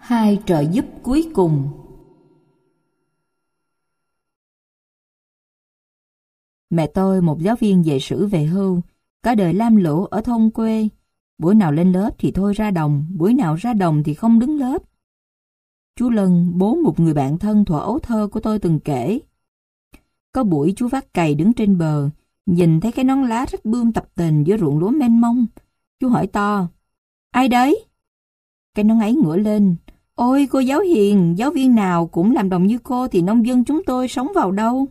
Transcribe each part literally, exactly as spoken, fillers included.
Hai trợ giúp cuối cùng. Mẹ tôi, một giáo viên dạy sử về hưu, cả đời lam lũ ở thôn quê. Buổi nào lên lớp thì thôi ra đồng, buổi nào ra đồng thì không đứng lớp. Chú Lân, bố một người bạn thân thuở ấu thơ của tôi từng kể. Có buổi chú vác cày đứng trên bờ, nhìn thấy cái nón lá rách bươm tập tềnh giữa ruộng lúa mênh mông. Chú hỏi to, ai đấy? Cái nón ấy ngửa lên, ôi cô giáo hiền, giáo viên nào cũng làm đồng như cô thì nông dân chúng tôi sống vào đâu?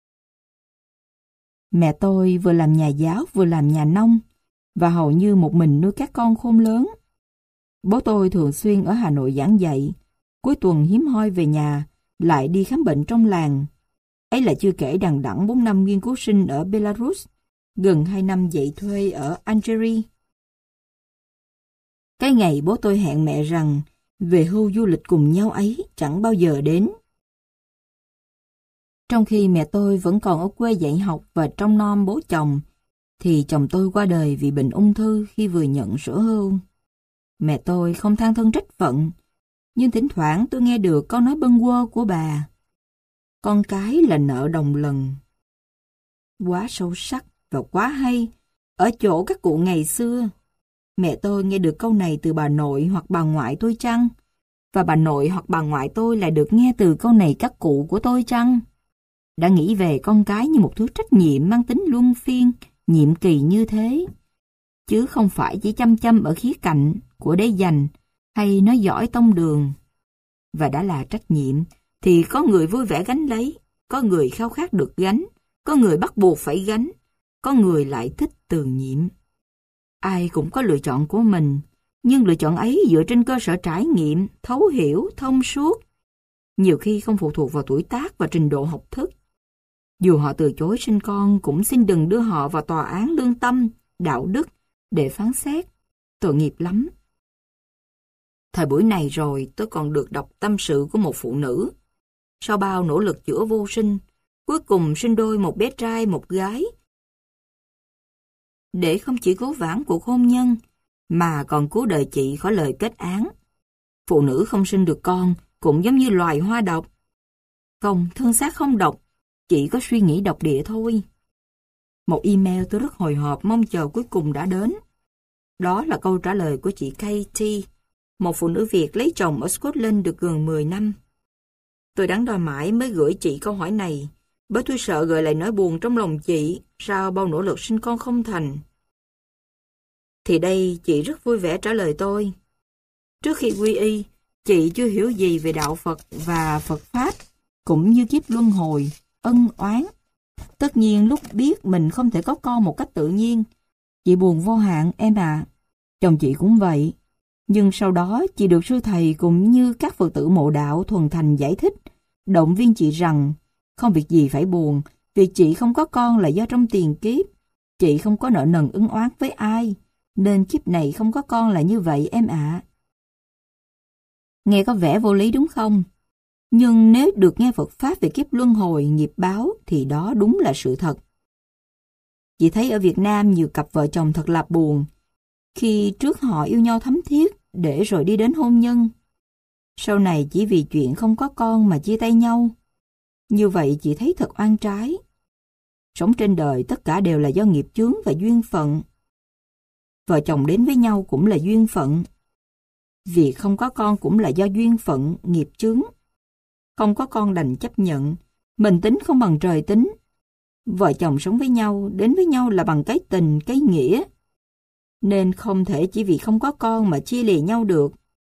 Mẹ tôi vừa làm nhà giáo vừa làm nhà nông, và hầu như một mình nuôi các con khôn lớn. Bố tôi thường xuyên ở Hà Nội giảng dạy, cuối tuần hiếm hoi về nhà, lại đi khám bệnh trong làng. Ấy là chưa kể đằng đẵng bốn năm nghiên cứu sinh ở Belarus, gần hai năm dạy thuê ở Algeria. Cái ngày bố tôi hẹn mẹ rằng về hưu du lịch cùng nhau ấy chẳng bao giờ đến. Trong khi mẹ tôi vẫn còn ở quê dạy học và trông nom bố chồng, thì chồng tôi qua đời vì bệnh ung thư khi vừa nhận sổ hưu. Mẹ tôi không than thân trách phận, nhưng thỉnh thoảng tôi nghe được câu nói bâng quơ của bà. Con cái là nợ đồng lần. Quá sâu sắc và quá hay, ở chỗ các cụ ngày xưa. Mẹ tôi nghe được câu này từ bà nội hoặc bà ngoại tôi chăng? Và bà nội hoặc bà ngoại tôi lại được nghe từ câu này các cụ của tôi chăng? Đã nghĩ về con cái như một thứ trách nhiệm mang tính luân phiên, nhiệm kỳ như thế, chứ không phải chỉ chăm chăm ở khía cạnh của để dành hay nói giỏi tông đường. Và đã là trách nhiệm, thì có người vui vẻ gánh lấy, có người khao khát được gánh, có người bắt buộc phải gánh, có người lại thích từ nhiệm. Ai cũng có lựa chọn của mình, nhưng lựa chọn ấy dựa trên cơ sở trải nghiệm, thấu hiểu, thông suốt, nhiều khi không phụ thuộc vào tuổi tác và trình độ học thức. Dù họ từ chối sinh con, cũng xin đừng đưa họ vào tòa án lương tâm, đạo đức để phán xét. Tội nghiệp lắm. Thời buổi này rồi, tôi còn được đọc tâm sự của một phụ nữ. Sau bao nỗ lực chữa vô sinh, cuối cùng sinh đôi một bé trai một gái. Để không chỉ cứu vãn cuộc hôn nhân, mà còn cứu đời chị khỏi lời kết án. Phụ nữ không sinh được con cũng giống như loài hoa độc. Không, thân xác không độc, chỉ có suy nghĩ độc địa thôi. Một email tôi rất hồi hộp mong chờ cuối cùng đã đến. Đó là câu trả lời của chị Katie, một phụ nữ Việt lấy chồng ở Scotland được gần mười năm. Tôi đắn đo mãi mới gửi chị câu hỏi này, bởi tôi sợ gợi lại nỗi buồn trong lòng chị sau bao nỗ lực sinh con không thành. Thì đây chị rất vui vẻ trả lời tôi. Trước khi quy y, chị chưa hiểu gì về đạo Phật và Phật Pháp, cũng như kiếp luân hồi, ân oán. Tất nhiên lúc biết mình không thể có con một cách tự nhiên, chị buồn vô hạn em ạ. À. Chồng chị cũng vậy. Nhưng sau đó chị được sư thầy cũng như các Phật tử mộ đạo thuần thành giải thích, động viên chị rằng không việc gì phải buồn, việc chị không có con là do trong tiền kiếp. Chị không có nợ nần ân oán với ai, nên kiếp này không có con là như vậy em ạ. À. Nghe có vẻ vô lý đúng không? Nhưng nếu được nghe Phật Pháp về kiếp luân hồi, nghiệp báo thì đó đúng là sự thật. Chị thấy ở Việt Nam nhiều cặp vợ chồng thật là buồn, khi trước họ yêu nhau thấm thiết để rồi đi đến hôn nhân. Sau này chỉ vì chuyện không có con mà chia tay nhau. Như vậy chị thấy thật oan trái. Sống trên đời tất cả đều là do nghiệp chướng và duyên phận. Vợ chồng đến với nhau cũng là duyên phận. Việc không có con cũng là do duyên phận, nghiệp chướng. Không có con đành chấp nhận, mình tính không bằng trời tính. Vợ chồng sống với nhau, đến với nhau là bằng cái tình, cái nghĩa. Nên không thể chỉ vì không có con mà chia lìa nhau được.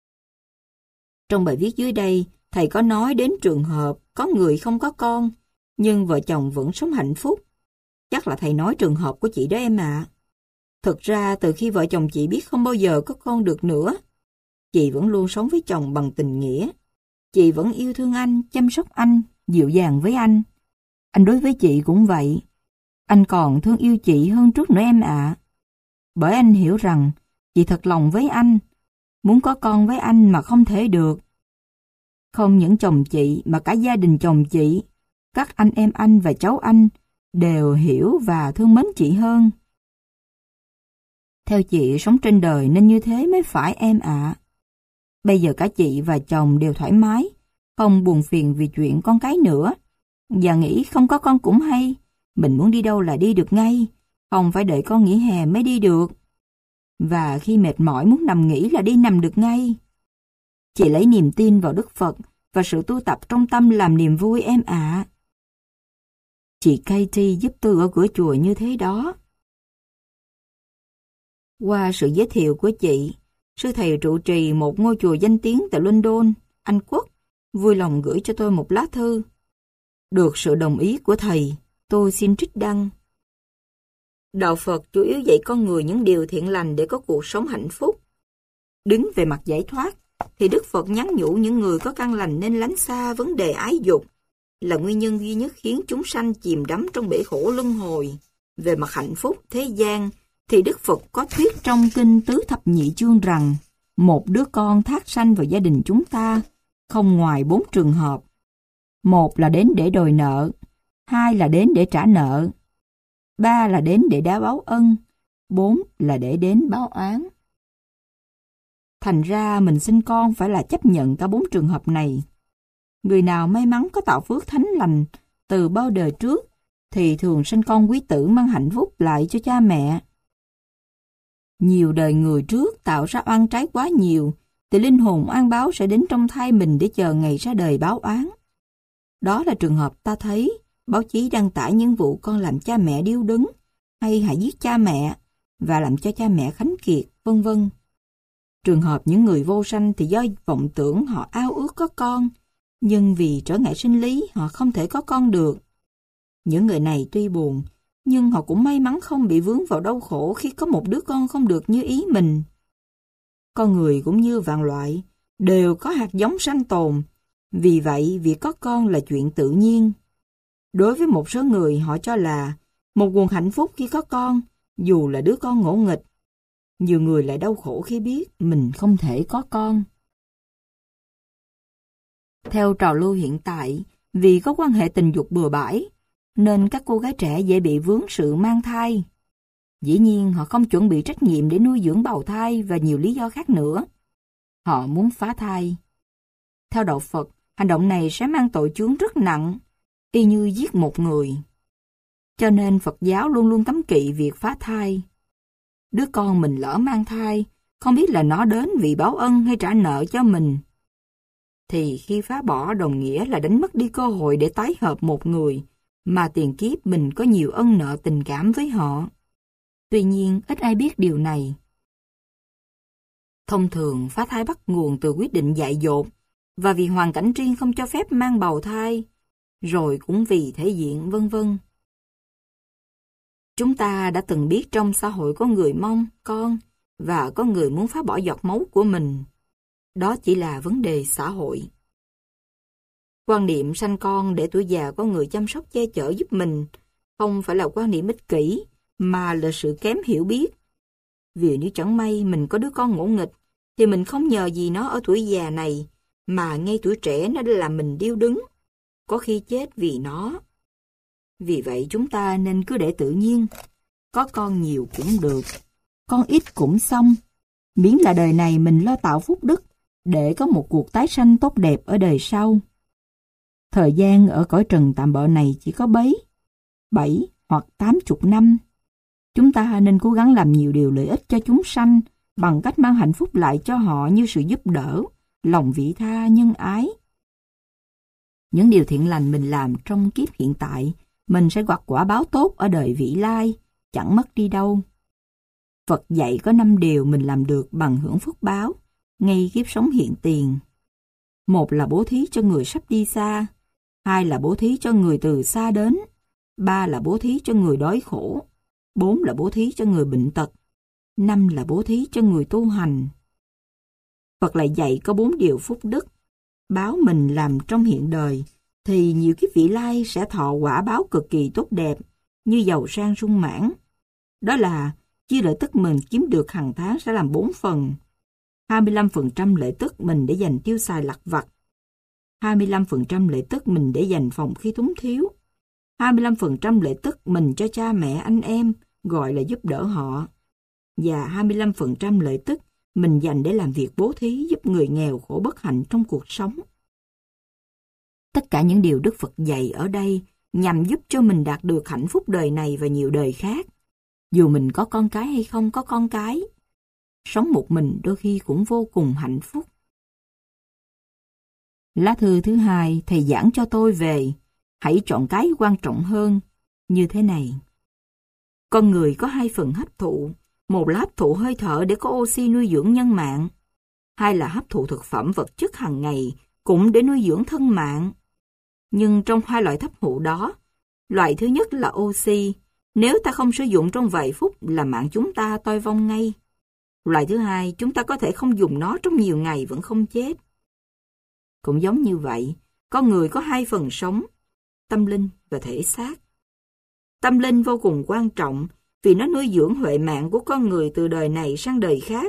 Trong bài viết dưới đây, thầy có nói đến trường hợp có người không có con, nhưng vợ chồng vẫn sống hạnh phúc. Chắc là thầy nói trường hợp của chị đó em ạ. À. Thực ra từ khi vợ chồng chị biết không bao giờ có con được nữa, chị vẫn luôn sống với chồng bằng tình nghĩa. Chị vẫn yêu thương anh, chăm sóc anh, dịu dàng với anh. Anh đối với chị cũng vậy. Anh còn thương yêu chị hơn trước nữa em ạ. À. Bởi anh hiểu rằng chị thật lòng với anh, muốn có con với anh mà không thể được. Không những chồng chị mà cả gia đình chồng chị, các anh em anh và cháu anh đều hiểu và thương mến chị hơn. Theo chị, sống trên đời nên như thế mới phải em ạ. À. Bây giờ cả chị và chồng đều thoải mái, không buồn phiền vì chuyện con cái nữa. Và nghĩ không có con cũng hay, mình muốn đi đâu là đi được ngay, không phải đợi con nghỉ hè mới đi được. Và khi mệt mỏi muốn nằm nghỉ là đi nằm được ngay. Chị lấy niềm tin vào Đức Phật và sự tu tập trong tâm làm niềm vui em ạ. Chị Katie giúp tôi ở cửa chùa như thế đó. Qua sự giới thiệu của chị, sư thầy trụ trì một ngôi chùa danh tiếng tại London, Anh Quốc, vui lòng gửi cho tôi một lá thư. Được sự đồng ý của thầy, tôi xin trích đăng. Đạo Phật chủ yếu dạy con người những điều thiện lành để có cuộc sống hạnh phúc. Đứng về mặt giải thoát, thì Đức Phật nhắn nhủ những người có căn lành nên lánh xa vấn đề ái dục, là nguyên nhân duy nhất khiến chúng sanh chìm đắm trong bể khổ luân hồi. Về mặt hạnh phúc thế gian, thì Đức Phật có thuyết trong kinh Tứ Thập Nhị Chương rằng một đứa con thác sanh vào gia đình chúng ta không ngoài bốn trường hợp. Một là đến để đòi nợ, hai là đến để trả nợ, ba là đến để đá báo ân, bốn là để đến báo oán. Thành ra mình sinh con phải là chấp nhận cả bốn trường hợp này. Người nào may mắn có tạo phước thánh lành từ bao đời trước thì thường sinh con quý tử mang hạnh phúc lại cho cha mẹ. Nhiều đời người trước tạo ra oan trái quá nhiều thì linh hồn oan báo sẽ đến trong thai mình để chờ ngày ra đời báo oán. Đó là trường hợp ta thấy báo chí đăng tải những vụ con làm cha mẹ điêu đứng hay hại giết cha mẹ và làm cho cha mẹ khánh kiệt, vân vân. Trường hợp những người vô sanh thì do vọng tưởng họ ao ước có con, nhưng vì trở ngại sinh lý họ không thể có con được. Những người này tuy buồn, nhưng họ cũng may mắn không bị vướng vào đau khổ khi có một đứa con không được như ý mình. Con người cũng như vạn loại, đều có hạt giống sanh tồn, vì vậy việc có con là chuyện tự nhiên. Đối với một số người họ cho là một nguồn hạnh phúc khi có con, dù là đứa con ngỗ nghịch. Nhiều người lại đau khổ khi biết mình không thể có con. Theo trào lưu hiện tại, vì có quan hệ tình dục bừa bãi, nên các cô gái trẻ dễ bị vướng sự mang thai. Dĩ nhiên họ không chuẩn bị trách nhiệm để nuôi dưỡng bào thai và nhiều lý do khác nữa. Họ muốn phá thai. Theo đạo Phật, hành động này sẽ mang tội chướng rất nặng, y như giết một người. Cho nên Phật giáo luôn luôn cấm kỵ việc phá thai. Đứa con mình lỡ mang thai, không biết là nó đến vì báo ân hay trả nợ cho mình. Thì khi phá bỏ đồng nghĩa là đánh mất đi cơ hội để tái hợp một người, mà tiền kiếp mình có nhiều ân nợ tình cảm với họ. Tuy nhiên, ít ai biết điều này. Thông thường, phá thai bắt nguồn từ quyết định dại dột, và vì hoàn cảnh riêng không cho phép mang bào thai, rồi cũng vì thể diện vân vân. Chúng ta đã từng biết trong xã hội có người mong con, và có người muốn phá bỏ giọt máu của mình. Đó chỉ là vấn đề xã hội. Quan niệm sanh con để tuổi già có người chăm sóc che chở giúp mình, không phải là quan niệm ích kỷ, mà là sự kém hiểu biết. Vì nếu chẳng may mình có đứa con ngỗ nghịch, thì mình không nhờ gì nó ở tuổi già này, mà ngay tuổi trẻ nó đã làm mình điêu đứng, có khi chết vì nó. Vì vậy chúng ta nên cứ để tự nhiên, có con nhiều cũng được, con ít cũng xong, miễn là đời này mình lo tạo phúc đức, để có một cuộc tái sanh tốt đẹp ở đời sau. Thời gian ở cõi trần tạm bợ này chỉ có bấy, bảy hoặc tám chục năm. Chúng ta nên cố gắng làm nhiều điều lợi ích cho chúng sanh bằng cách mang hạnh phúc lại cho họ như sự giúp đỡ, lòng vị tha, nhân ái. Những điều thiện lành mình làm trong kiếp hiện tại, mình sẽ gặt quả báo tốt ở đời vị lai, chẳng mất đi đâu. Phật dạy có năm điều mình làm được bằng hưởng phước báo, ngay kiếp sống hiện tiền. Một là bố thí cho người sắp đi xa, hai là bố thí cho người từ xa đến, ba là bố thí cho người đói khổ, bốn là bố thí cho người bệnh tật, năm là bố thí cho người tu hành. Phật lại dạy có bốn điều phúc đức, báo mình làm trong hiện đời, thì nhiều kiếp vị lai sẽ thọ quả báo cực kỳ tốt đẹp, như giàu sang sung mãn. Đó là chia lợi tức mình kiếm được hàng tháng sẽ làm bốn phần. hai mươi lăm phần trăm lợi tức mình để dành tiêu xài lặt vặt, hai mươi lăm phần trăm lợi tức mình để dành phòng khi túng thiếu, hai mươi lăm phần trăm lợi tức mình cho cha mẹ anh em, gọi là giúp đỡ họ, và hai mươi lăm phần trăm lợi tức mình dành để làm việc bố thí giúp người nghèo khổ bất hạnh trong cuộc sống. Tất cả những điều Đức Phật dạy ở đây nhằm giúp cho mình đạt được hạnh phúc đời này và nhiều đời khác. Dù mình có con cái hay không có con cái, sống một mình đôi khi cũng vô cùng hạnh phúc. Lá thư thứ hai, thầy giảng cho tôi về, hãy chọn cái quan trọng hơn, như thế này. Con người có hai phần hấp thụ, một là hấp thụ hơi thở để có oxy nuôi dưỡng nhân mạng, hai là hấp thụ thực phẩm vật chất hàng ngày cũng để nuôi dưỡng thân mạng. Nhưng trong hai loại hấp thụ đó, loại thứ nhất là oxy, nếu ta không sử dụng trong vài phút là mạng chúng ta toi vong ngay. Loại thứ hai, chúng ta có thể không dùng nó trong nhiều ngày vẫn không chết. Cũng giống như vậy, con người có hai phần sống, tâm linh và thể xác. Tâm linh vô cùng quan trọng vì nó nuôi dưỡng huệ mạng của con người từ đời này sang đời khác.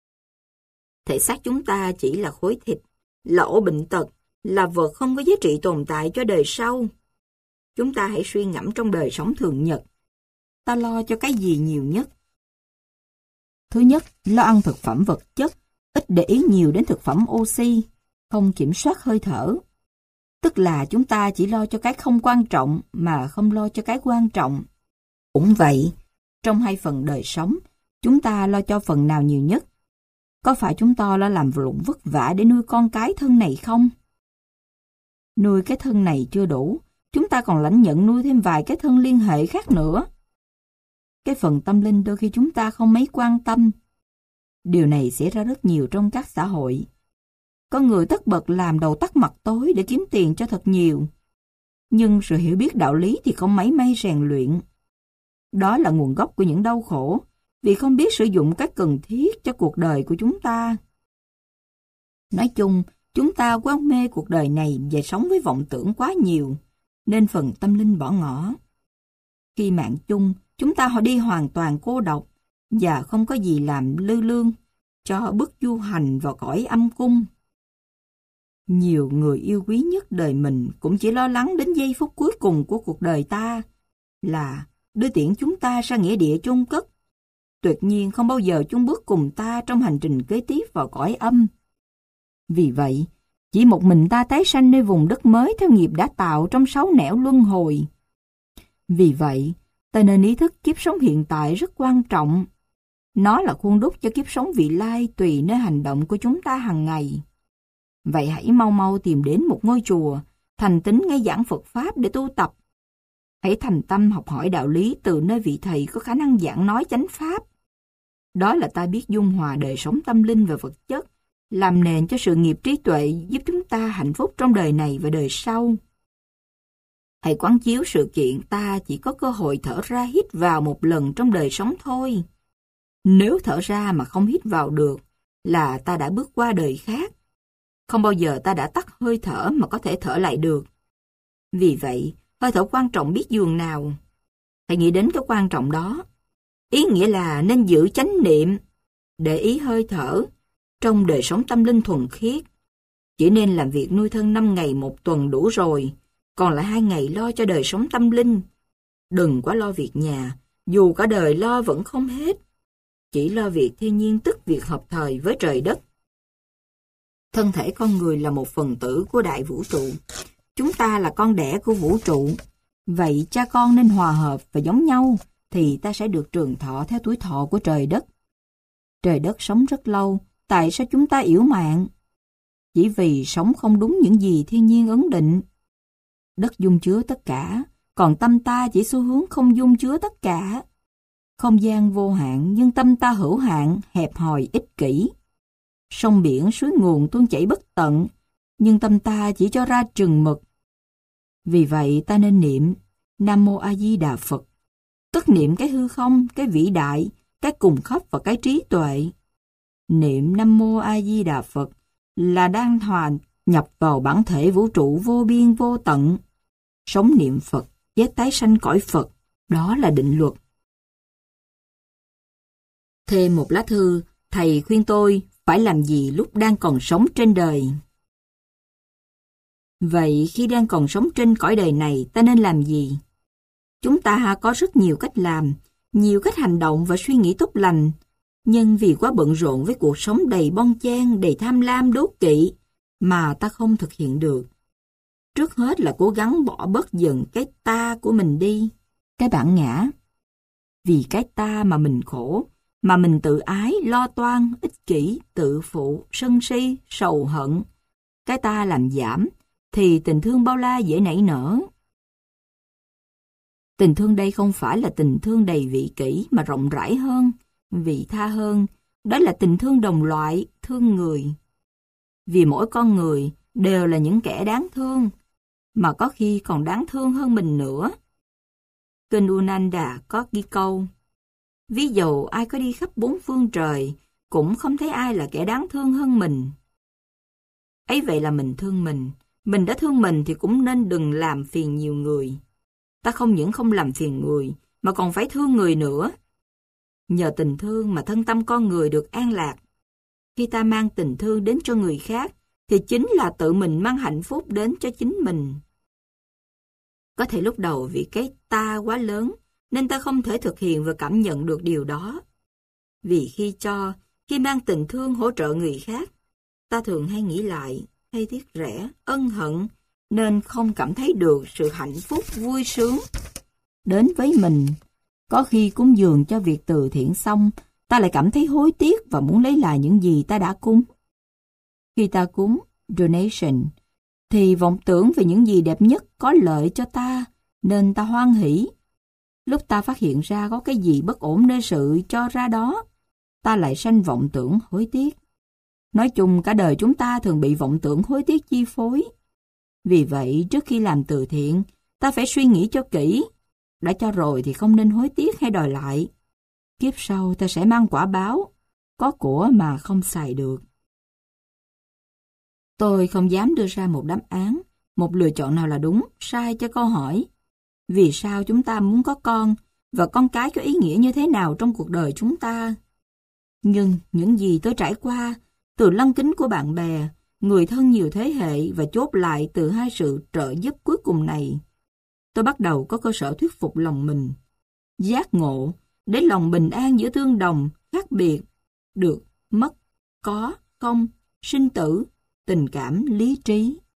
Thể xác chúng ta chỉ là khối thịt, là ổ bệnh tật, là vật không có giá trị tồn tại cho đời sau. Chúng ta hãy suy ngẫm trong đời sống thường nhật. Ta lo cho cái gì nhiều nhất? Thứ nhất, lo ăn thực phẩm vật chất, ít để ý nhiều đến thực phẩm oxy, không kiểm soát hơi thở. Tức là chúng ta chỉ lo cho cái không quan trọng mà không lo cho cái quan trọng. Cũng vậy, trong hai phần đời sống, chúng ta lo cho phần nào nhiều nhất? Có phải chúng ta lo làm lụng vất vả để nuôi con cái thân này không? Nuôi cái thân này chưa đủ, chúng ta còn lãnh nhận nuôi thêm vài cái thân liên hệ khác nữa. Cái phần tâm linh đôi khi chúng ta không mấy quan tâm. Điều này xảy ra rất nhiều trong các xã hội. Có người tất bật làm đầu tắt mặt tối để kiếm tiền cho thật nhiều. Nhưng sự hiểu biết đạo lý thì không mấy may rèn luyện. Đó là nguồn gốc của những đau khổ, vì không biết sử dụng cách cần thiết cho cuộc đời của chúng ta. Nói chung, chúng ta quên mê cuộc đời này và sống với vọng tưởng quá nhiều, nên phần tâm linh bỏ ngỏ. Khi mạng chung, chúng ta họ đi hoàn toàn cô độc và không có gì làm lư lương cho bước du hành vào cõi âm cung. Nhiều người yêu quý nhất đời mình cũng chỉ lo lắng đến giây phút cuối cùng của cuộc đời ta, là đưa tiễn chúng ta ra nghĩa địa chôn cất. Tuyệt nhiên không bao giờ chung bước cùng ta trong hành trình kế tiếp vào cõi âm. Vì vậy, chỉ một mình ta tái sanh nơi vùng đất mới theo nghiệp đã tạo trong sáu nẻo luân hồi. Vì vậy, ta nên ý thức kiếp sống hiện tại rất quan trọng. Nó là khuôn đúc cho kiếp sống vị lai tùy nơi hành động của chúng ta hàng ngày. Vậy hãy mau mau tìm đến một ngôi chùa, thành tín nghe giảng Phật Pháp để tu tập. Hãy thành tâm học hỏi đạo lý từ nơi vị thầy có khả năng giảng nói chánh Pháp. Đó là ta biết dung hòa đời sống tâm linh và vật chất, làm nền cho sự nghiệp trí tuệ giúp chúng ta hạnh phúc trong đời này và đời sau. Hãy quán chiếu sự kiện ta chỉ có cơ hội thở ra hít vào một lần trong đời sống thôi. Nếu thở ra mà không hít vào được, là ta đã bước qua đời khác. Không bao giờ ta đã tắt hơi thở mà có thể thở lại được. Vì vậy, hơi thở quan trọng biết dường nào. Hãy nghĩ đến cái quan trọng đó. Ý nghĩa là nên giữ chánh niệm, để ý hơi thở, trong đời sống tâm linh thuần khiết. Chỉ nên làm việc nuôi thân năm ngày một tuần đủ rồi, còn lại hai ngày lo cho đời sống tâm linh. Đừng quá lo việc nhà, dù cả đời lo vẫn không hết. Chỉ lo việc thiên nhiên tức việc hợp thời với trời đất. Thân thể con người là một phần tử của đại vũ trụ. Chúng ta là con đẻ của vũ trụ. Vậy cha con nên hòa hợp và giống nhau, thì ta sẽ được trường thọ theo tuổi thọ của trời đất. Trời đất sống rất lâu, tại sao chúng ta yểu mạng? Chỉ vì sống không đúng những gì thiên nhiên ấn định. Đất dung chứa tất cả, còn tâm ta chỉ xu hướng không dung chứa tất cả. Không gian vô hạn, nhưng tâm ta hữu hạn, hẹp hòi, ích kỷ. Sông biển, suối nguồn tuôn chảy bất tận, nhưng tâm ta chỉ cho ra chừng mực. Vì vậy ta nên niệm Nam Mô A Di Đà Phật, tức niệm cái hư không, cái vĩ đại, cái cùng khắp và cái trí tuệ. Niệm Nam Mô A Di Đà Phật là đang hòa nhập vào bản thể vũ trụ vô biên vô tận. Sống niệm Phật, giác tái sanh cõi Phật, đó là định luật. Thêm một lá thư, thầy khuyên tôi phải làm gì lúc đang còn sống trên đời. Vậy khi đang còn sống trên cõi đời này, ta nên làm gì? Chúng ta có rất nhiều cách làm, nhiều cách hành động và suy nghĩ tốt lành. Nhưng vì quá bận rộn với cuộc sống đầy bon chen, đầy tham lam đố kỵ, mà ta không thực hiện được. Trước hết là cố gắng bỏ bớt dần cái ta của mình đi, cái bản ngã. Vì cái ta mà mình khổ, mà mình tự ái, lo toan, ích kỷ, tự phụ, sân si, sầu hận. Cái ta làm giảm, thì tình thương bao la dễ nảy nở. Tình thương đây không phải là tình thương đầy vị kỷ mà rộng rãi hơn, vị tha hơn. Đó là tình thương đồng loại, thương người. Vì mỗi con người đều là những kẻ đáng thương, mà có khi còn đáng thương hơn mình nữa. Kinh Unanda có ghi câu: ví dụ ai có đi khắp bốn phương trời, cũng không thấy ai là kẻ đáng thương hơn mình. Ấy vậy là mình thương mình, mình đã thương mình thì cũng nên đừng làm phiền nhiều người. Ta không những không làm phiền người, mà còn phải thương người nữa. Nhờ tình thương mà thân tâm con người được an lạc. Khi ta mang tình thương đến cho người khác, thì chính là tự mình mang hạnh phúc đến cho chính mình. Có thể lúc đầu vì cái ta quá lớn, nên ta không thể thực hiện và cảm nhận được điều đó. Vì khi cho, khi mang tình thương hỗ trợ người khác, ta thường hay nghĩ lại, hay tiếc rẻ, ân hận, nên không cảm thấy được sự hạnh phúc, vui sướng đến với mình. Có khi cúng dường cho việc từ thiện xong, ta lại cảm thấy hối tiếc và muốn lấy lại những gì ta đã cúng. Khi ta cúng, donation, thì vọng tưởng về những gì đẹp nhất có lợi cho ta, nên ta hoan hỷ. Lúc ta phát hiện ra có cái gì bất ổn nơi sự cho ra đó, ta lại sanh vọng tưởng hối tiếc. Nói chung cả đời chúng ta thường bị vọng tưởng hối tiếc chi phối. Vì vậy trước khi làm từ thiện, ta phải suy nghĩ cho kỹ. Đã cho rồi thì không nên hối tiếc hay đòi lại. Kiếp sau ta sẽ mang quả báo, có của mà không xài được. Tôi không dám đưa ra một đáp án, một lựa chọn nào là đúng, sai cho câu hỏi. Vì sao chúng ta muốn có con, và con cái có ý nghĩa như thế nào trong cuộc đời chúng ta? Nhưng những gì tôi trải qua, từ lăng kính của bạn bè, người thân nhiều thế hệ và chốt lại từ hai sự trợ giúp cuối cùng này, tôi bắt đầu có cơ sở thuyết phục lòng mình. Giác ngộ, để lòng bình an giữa tương đồng, khác biệt, được, mất, có, không, sinh tử, tình cảm, lý trí.